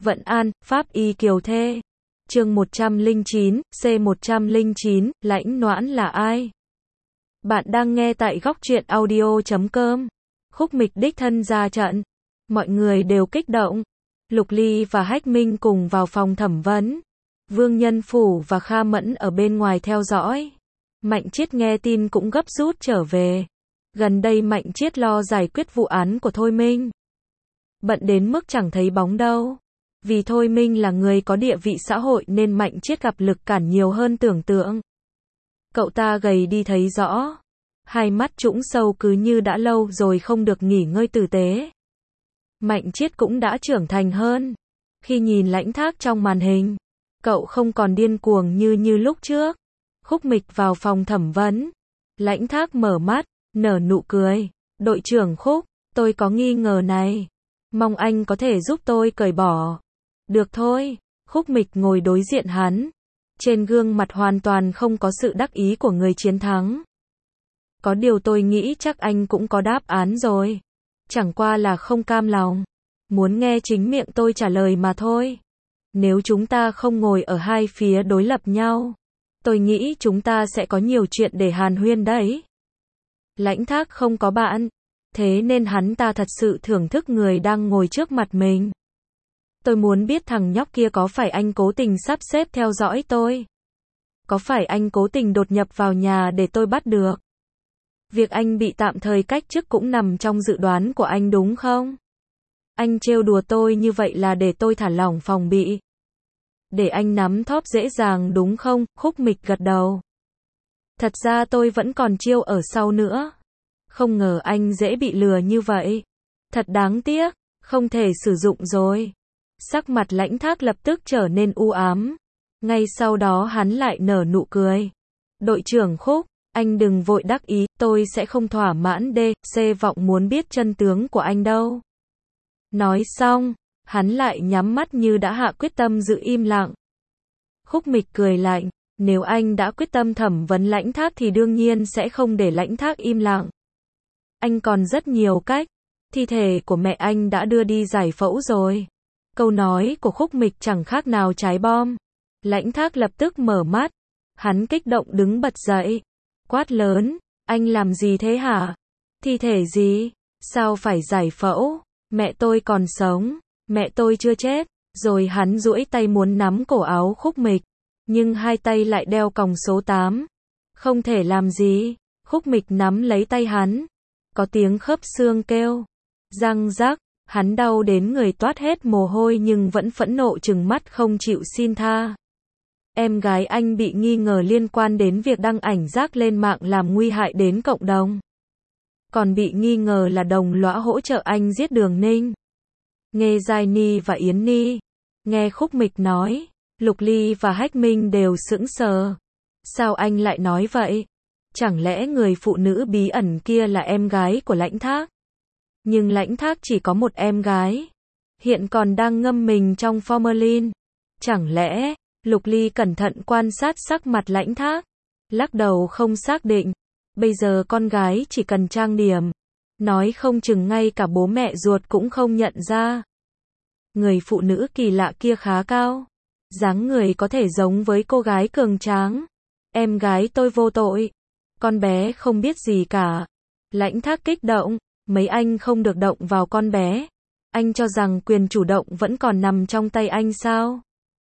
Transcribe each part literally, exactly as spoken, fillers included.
Vận An, Pháp Y Kiều Thê. Chương một trăm lẻ chín, C một trăm lẻ chín, Lãnh Noãn là ai? Bạn đang nghe tại góc truyện audio chấm com. Khúc Mịch đích thân ra trận. Mọi người đều kích động. Lục Ly và Hách Minh cùng vào phòng thẩm vấn. Vương Nhân Phủ và Kha Mẫn ở bên ngoài theo dõi. Mạnh Chiết nghe tin cũng gấp rút trở về. Gần đây Mạnh Chiết lo giải quyết vụ án của Thôi Minh. Bận đến mức chẳng thấy bóng đâu. Vì Thôi Minh là người có địa vị xã hội nên Mạnh Chiết gặp lực cản nhiều hơn tưởng tượng. Cậu ta gầy đi thấy rõ. Hai mắt trũng sâu cứ như đã lâu rồi không được nghỉ ngơi tử tế. Mạnh Chiết cũng đã trưởng thành hơn. Khi nhìn Lãnh Thác trong màn hình, cậu không còn điên cuồng như như lúc trước. Khúc Mịch vào phòng thẩm vấn. Lãnh Thác mở mắt, nở nụ cười. Đội trưởng Khúc, tôi có nghi ngờ này. Mong anh có thể giúp tôi cởi bỏ. Được thôi. Khúc Mịch ngồi đối diện hắn. Trên gương mặt hoàn toàn không có sự đắc ý của người chiến thắng. Có điều tôi nghĩ chắc anh cũng có đáp án rồi. Chẳng qua là không cam lòng. Muốn nghe chính miệng tôi trả lời mà thôi. Nếu chúng ta không ngồi ở hai phía đối lập nhau, tôi nghĩ chúng ta sẽ có nhiều chuyện để hàn huyên đấy. Lãnh Thác không có bạn. Thế nên hắn ta thật sự thưởng thức người đang ngồi trước mặt mình. Tôi muốn biết thằng nhóc kia có phải anh cố tình sắp xếp theo dõi tôi? Có phải anh cố tình đột nhập vào nhà để tôi bắt được? Việc anh bị tạm thời cách chức cũng nằm trong dự đoán của anh đúng không? Anh trêu đùa tôi như vậy là để tôi thả lỏng phòng bị. Để anh nắm thóp dễ dàng đúng không? Khúc Mịch gật đầu. Thật ra tôi vẫn còn chiêu ở sau nữa. Không ngờ anh dễ bị lừa như vậy. Thật đáng tiếc, không thể sử dụng rồi. Sắc mặt Lãnh Thác lập tức trở nên u ám. Ngay sau đó hắn lại nở nụ cười. Đội trưởng Khúc, anh đừng vội đắc ý, tôi sẽ không thỏa mãn D, C vọng muốn biết chân tướng của anh đâu. Nói xong, hắn lại nhắm mắt như đã hạ quyết tâm giữ im lặng. Khúc Mịch cười lạnh, nếu anh đã quyết tâm thẩm vấn Lãnh Thác thì đương nhiên sẽ không để Lãnh Thác im lặng. Anh còn rất nhiều cách. Thi thể của mẹ anh đã đưa đi giải phẫu rồi. Câu nói của Khúc Mịch chẳng khác nào trái bom. Lãnh Thác lập tức mở mắt. Hắn kích động đứng bật dậy. Quát lớn, anh làm gì thế hả? Thi thể gì? Sao phải giải phẫu? Mẹ tôi còn sống. Mẹ tôi chưa chết. Rồi hắn duỗi tay muốn nắm cổ áo Khúc Mịch. Nhưng hai tay lại đeo còng số tám. Không thể làm gì. Khúc Mịch nắm lấy tay hắn. Có tiếng khớp xương kêu. Răng rắc. Hắn đau đến người toát hết mồ hôi nhưng vẫn phẫn nộ trừng mắt không chịu xin tha. Em gái anh bị nghi ngờ liên quan đến việc đăng ảnh rác lên mạng làm nguy hại đến cộng đồng. Còn bị nghi ngờ là đồng lõa hỗ trợ anh giết Đường Ninh. Nghe Giai Ni và Yến Ni. Nghe Khúc Mịch nói. Lục Ly và Hách Minh đều sững sờ. Sao anh lại nói vậy? Chẳng lẽ người phụ nữ bí ẩn kia là em gái của Lãnh Thác? Nhưng Lãnh Thác chỉ có một em gái. Hiện còn đang ngâm mình trong formalin. Chẳng lẽ, Lục Ly cẩn thận quan sát sắc mặt Lãnh Thác. Lắc đầu không xác định. Bây giờ con gái chỉ cần trang điểm. Nói không chừng ngay cả bố mẹ ruột cũng không nhận ra. Người phụ nữ kỳ lạ kia khá cao. Dáng người có thể giống với cô gái cường tráng. Em gái tôi vô tội. Con bé không biết gì cả. Lãnh Thác kích động. Mấy anh không được động vào con bé. Anh cho rằng quyền chủ động vẫn còn nằm trong tay anh sao?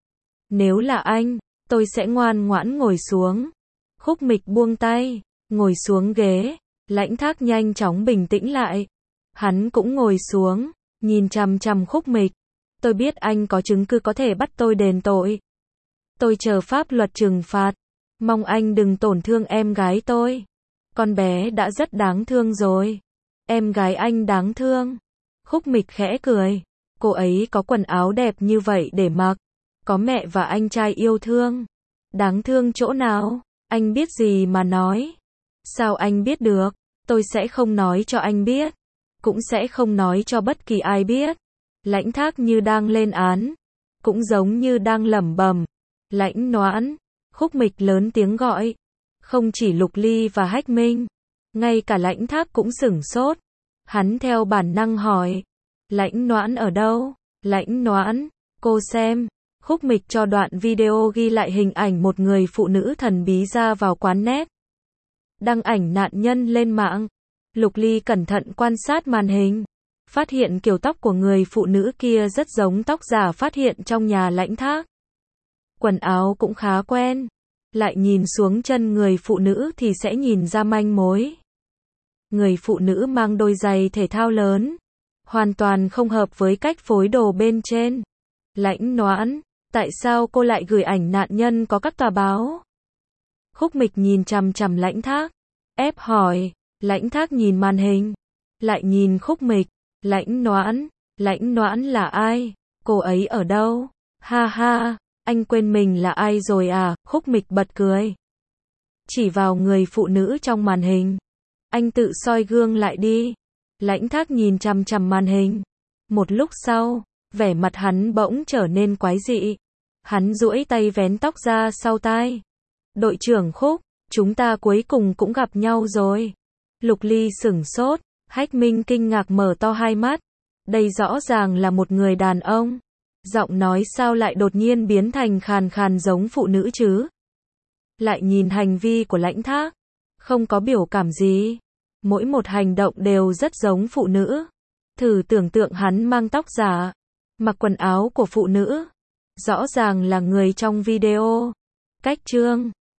Nếu là anh, tôi sẽ ngoan ngoãn ngồi xuống. Khúc Mịch buông tay, ngồi xuống ghế. Lãnh Thác nhanh chóng bình tĩnh lại. Hắn cũng ngồi xuống, nhìn chằm chằm Khúc Mịch. Tôi biết anh có chứng cứ có thể bắt tôi đền tội. Tôi chờ pháp luật trừng phạt. Mong anh đừng tổn thương em gái tôi. Con bé đã rất đáng thương rồi. Em gái anh đáng thương. Khúc Mịch khẽ cười. Cô ấy có quần áo đẹp như vậy để mặc. Có mẹ và anh trai yêu thương. Đáng thương chỗ nào? Anh biết gì mà nói? Sao anh biết được? Tôi sẽ không nói cho anh biết. Cũng sẽ không nói cho bất kỳ ai biết. Lãnh Thác như đang lên án. Cũng giống như đang lẩm bẩm. Lãnh Noãn. Khúc Mịch lớn tiếng gọi. Không chỉ Lục Ly và Hách Minh. Ngay cả Lãnh Thác cũng sửng sốt. Hắn theo bản năng hỏi. Lãnh Noãn ở đâu? Lãnh Noãn. Cô xem. Khúc Mịch cho đoạn video ghi lại hình ảnh một người phụ nữ thần bí ra vào quán net. Đăng ảnh nạn nhân lên mạng. Lục Ly cẩn thận quan sát màn hình. Phát hiện kiểu tóc của người phụ nữ kia rất giống tóc giả phát hiện trong nhà Lãnh Thác. Quần áo cũng khá quen. Lại nhìn xuống chân người phụ nữ thì sẽ nhìn ra manh mối. Người phụ nữ mang đôi giày thể thao lớn. Hoàn toàn không hợp với cách phối đồ bên trên. Lãnh Noãn, tại sao cô lại gửi ảnh nạn nhân có các tòa báo? Khúc Mịch nhìn chằm chằm Lãnh Thác. Ép hỏi. Lãnh Thác nhìn màn hình. Lại nhìn Khúc Mịch. Lãnh Noãn. Lãnh Noãn là ai? Cô ấy ở đâu? Ha ha, anh quên mình là ai rồi à? Khúc Mịch bật cười. Chỉ vào người phụ nữ trong màn hình. Anh tự soi gương lại đi. Lãnh Thác nhìn chằm chằm màn hình. Một lúc sau, vẻ mặt hắn bỗng trở nên quái dị. Hắn duỗi tay vén tóc ra sau tai. Đội trưởng Khúc, chúng ta cuối cùng cũng gặp nhau rồi. Lục Ly sửng sốt. Hách Minh kinh ngạc mở to hai mắt. Đây rõ ràng là một người đàn ông. Giọng nói sao lại đột nhiên biến thành khàn khàn giống phụ nữ chứ? Lại nhìn hành vi của Lãnh Thác. Không có biểu cảm gì. Mỗi một hành động đều rất giống phụ nữ. Thử tưởng tượng hắn mang tóc giả. Mặc quần áo của phụ nữ. Rõ ràng là người trong video. Cách chương